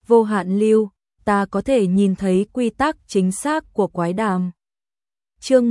vô hạn lưu, ta có thể nhìn thấy quy tắc chính xác của quái đàm. Chương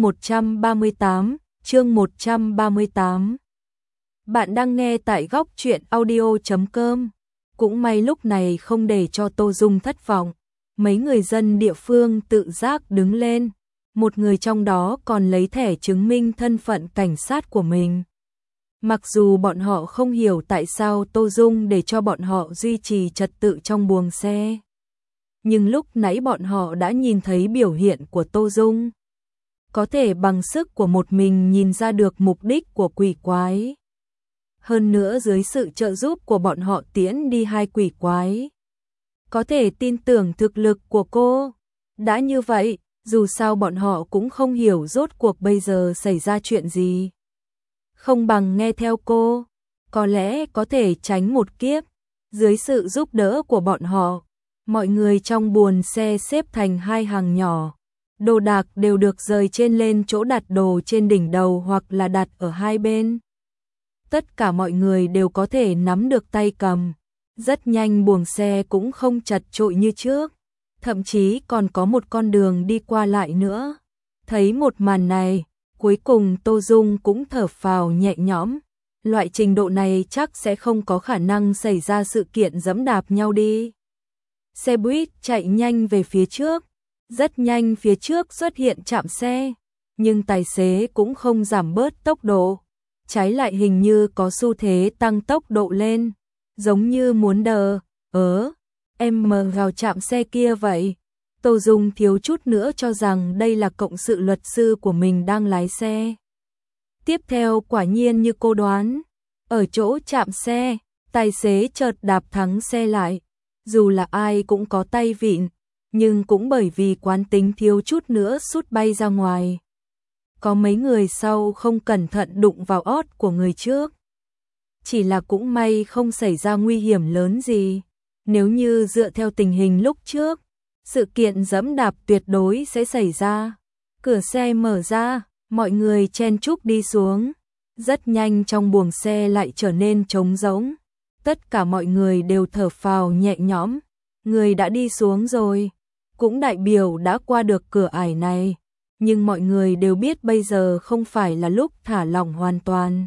138. Bạn đang nghe tại góc truyện audio.com. Cũng may lúc này không để cho Tô Dung thất vọng. Mấy người dân địa phương tự giác đứng lên. Một người trong đó còn lấy thẻ chứng minh thân phận cảnh sát của mình. Mặc dù bọn họ không hiểu tại sao Tô Dung để cho bọn họ duy trì trật tự trong buồng xe. Nhưng lúc nãy bọn họ đã nhìn thấy biểu hiện của Tô Dung. Có thể bằng sức của một mình nhìn ra được mục đích của quỷ quái. Hơn nữa dưới sự trợ giúp của bọn họ tiễn đi hai quỷ quái. Có thể tin tưởng thực lực của cô. Đã như vậy, dù sao bọn họ cũng không hiểu rốt cuộc bây giờ xảy ra chuyện gì. Không bằng nghe theo cô, có lẽ có thể tránh một kiếp. Dưới sự giúp đỡ của bọn họ, mọi người trong buồng xe xếp thành hai hàng nhỏ. Đồ đạc đều được rời trên lên chỗ đặt đồ trên đỉnh đầu hoặc là đặt ở hai bên. Tất cả mọi người đều có thể nắm được tay cầm. Rất nhanh buồng xe cũng không chật chội như trước. Thậm chí còn có một con đường đi qua lại nữa. Thấy một màn này, cuối cùng Tô Dung cũng thở phào nhẹ nhõm. Loại trình độ này chắc sẽ không có khả năng xảy ra sự kiện giẫm đạp nhau đi. Xe buýt chạy nhanh về phía trước. Rất nhanh phía trước xuất hiện trạm xe. Nhưng tài xế cũng không giảm bớt tốc độ. Trái lại hình như có xu thế tăng tốc độ lên. Giống như muốn em vào trạm xe kia vậy. Tô Dung thiếu chút nữa cho rằng đây là cộng sự luật sư của mình đang lái xe. Tiếp theo quả nhiên như cô đoán. Ở chỗ trạm xe, tài xế chợt đạp thắng xe lại. Dù là ai cũng có tay vịn, nhưng cũng bởi vì quán tính thiếu chút nữa sút bay ra ngoài. Có mấy người sau không cẩn thận đụng vào ót của người trước. Chỉ là cũng may không xảy ra nguy hiểm lớn gì. Nếu như dựa theo tình hình lúc trước, sự kiện giẫm đạp tuyệt đối sẽ xảy ra. Cửa xe mở ra, mọi người chen chúc đi xuống. Rất nhanh trong buồng xe lại trở nên trống rỗng. Tất cả mọi người đều thở phào nhẹ nhõm. Người đã đi xuống rồi, cũng đại biểu đã qua được cửa ải này. Nhưng mọi người đều biết bây giờ không phải là lúc thả lỏng hoàn toàn.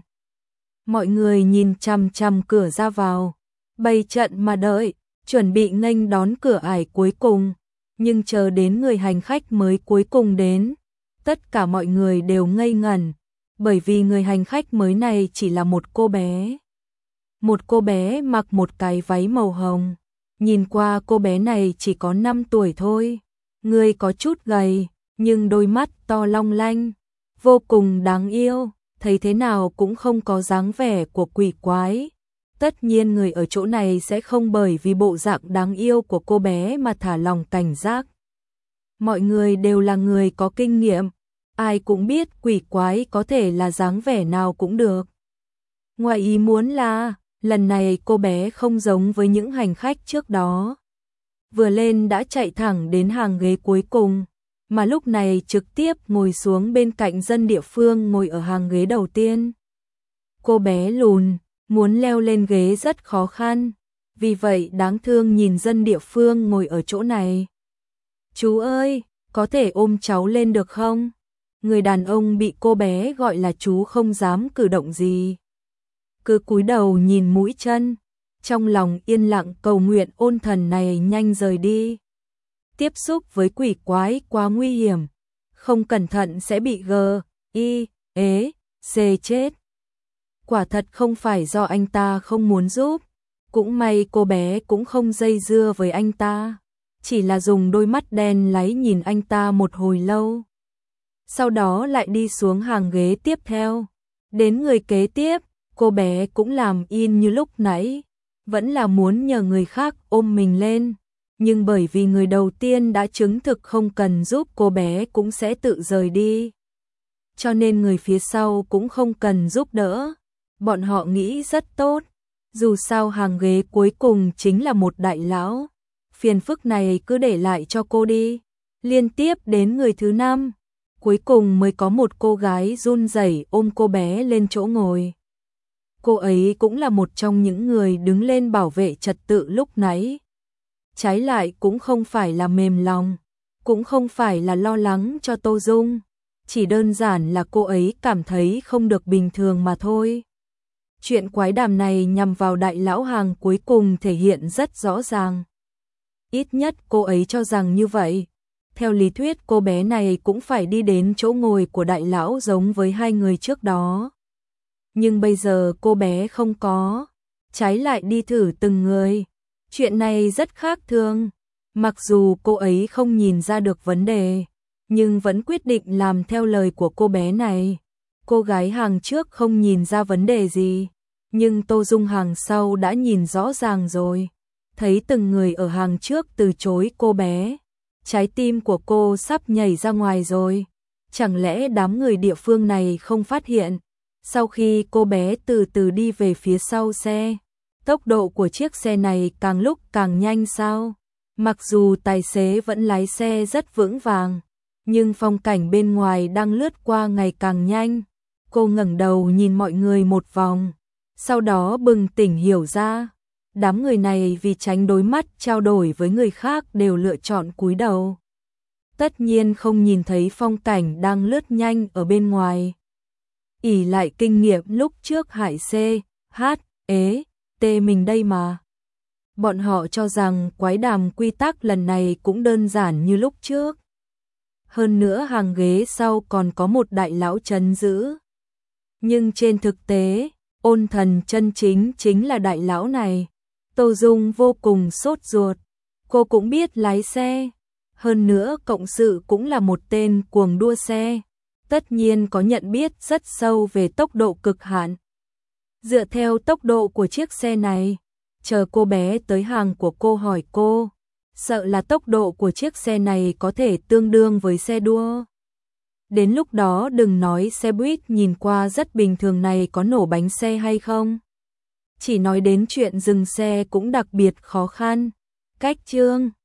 Mọi người nhìn chằm chằm cửa ra vào, bày trận mà đợi, chuẩn bị nghênh đón cửa ải cuối cùng. Nhưng chờ đến người hành khách mới cuối cùng đến, tất cả mọi người đều ngây ngẩn, bởi vì người hành khách mới này chỉ là một cô bé. Một cô bé mặc một cái váy màu hồng. Nhìn qua cô bé này chỉ có 5 tuổi thôi. Người có chút gầy, nhưng đôi mắt to long lanh, vô cùng đáng yêu, thấy thế nào cũng không có dáng vẻ của quỷ quái. Tất nhiên người ở chỗ này sẽ không bởi vì bộ dạng đáng yêu của cô bé mà thả lòng cảnh giác. Mọi người đều là người có kinh nghiệm, ai cũng biết quỷ quái có thể là dáng vẻ nào cũng được. Ngoài ý muốn là, lần này cô bé không giống với những hành khách trước đó. Vừa lên đã chạy thẳng đến hàng ghế cuối cùng, mà lúc này trực tiếp ngồi xuống bên cạnh dân địa phương ngồi ở hàng ghế đầu tiên. Cô bé lùn, muốn leo lên ghế rất khó khăn, vì vậy đáng thương nhìn dân địa phương ngồi ở chỗ này. Chú ơi, có thể ôm cháu lên được không? Người đàn ông bị cô bé gọi là chú không dám cử động gì. Cứ cúi đầu nhìn mũi chân, trong lòng yên lặng cầu nguyện ôn thần này nhanh rời đi. Tiếp xúc với quỷ quái quá nguy hiểm, không cẩn thận sẽ bị C chết. Quả thật không phải do anh ta không muốn giúp, cũng may cô bé cũng không dây dưa với anh ta, chỉ là dùng đôi mắt đen láy nhìn anh ta một hồi lâu. Sau đó lại đi xuống hàng ghế tiếp theo, đến người kế tiếp, cô bé cũng làm in như lúc nãy, vẫn là muốn nhờ người khác ôm mình lên. Nhưng bởi vì người đầu tiên đã chứng thực không cần giúp cô bé cũng sẽ tự rời đi. Cho nên người phía sau cũng không cần giúp đỡ. Bọn họ nghĩ rất tốt. Dù sao hàng ghế cuối cùng chính là một đại lão. Phiền phức này cứ để lại cho cô đi. Liên tiếp đến người thứ 5. Cuối cùng mới có một cô gái run rẩy ôm cô bé lên chỗ ngồi. Cô ấy cũng là một trong những người đứng lên bảo vệ trật tự lúc nãy. trái lại cũng không phải là mềm lòng, cũng không phải là lo lắng cho Tô Dung, chỉ đơn giản là cô ấy cảm thấy không được bình thường mà thôi. Chuyện quái đàm này nhằm vào đại lão Hàng cuối cùng thể hiện rất rõ ràng. Ít nhất cô ấy cho rằng như vậy. Theo lý thuyết cô bé này cũng phải đi đến chỗ ngồi của đại lão giống với hai người trước đó. Nhưng bây giờ cô bé không có, trái lại đi thử từng người. Chuyện này rất khác thường. Mặc dù cô ấy không nhìn ra được vấn đề, nhưng vẫn quyết định làm theo lời của cô bé này. Cô gái hàng trước không nhìn ra vấn đề gì, nhưng Tô Dung hàng sau đã nhìn rõ ràng rồi. Thấy từng người ở hàng trước từ chối cô bé, trái tim của cô sắp nhảy ra ngoài rồi. Chẳng lẽ đám người địa phương này không phát hiện? Sau khi cô bé từ từ đi về phía sau xe, tốc độ của chiếc xe này càng lúc càng nhanh sao? Mặc dù tài xế vẫn lái xe rất vững vàng, nhưng phong cảnh bên ngoài đang lướt qua ngày càng nhanh. Cô ngẩng đầu nhìn mọi người một vòng, sau đó bừng tỉnh hiểu ra, đám người này vì tránh đối mắt trao đổi với người khác đều lựa chọn cúi đầu. Tất nhiên không nhìn thấy phong cảnh đang lướt nhanh ở bên ngoài. Ỷ lại kinh nghiệm lúc trước hại C, H, ế, T mình đây mà. Bọn họ cho rằng quái đàm quy tắc lần này cũng đơn giản như lúc trước. Hơn nữa hàng ghế sau còn có một đại lão trấn giữ. Nhưng trên thực tế, ôn thần chân chính chính là đại lão này. Tô Dung vô cùng sốt ruột. Cô cũng biết lái xe. Hơn nữa cộng sự cũng là một tên cuồng đua xe. Tất nhiên có nhận biết rất sâu về tốc độ cực hạn. Dựa theo tốc độ của chiếc xe này, chờ cô bé tới hàng của cô hỏi cô, sợ là tốc độ của chiếc xe này có thể tương đương với xe đua. Đến lúc đó đừng nói xe buýt nhìn qua rất bình thường này có nổ bánh xe hay không. Chỉ nói đến chuyện dừng xe cũng đặc biệt khó khăn. Cách chương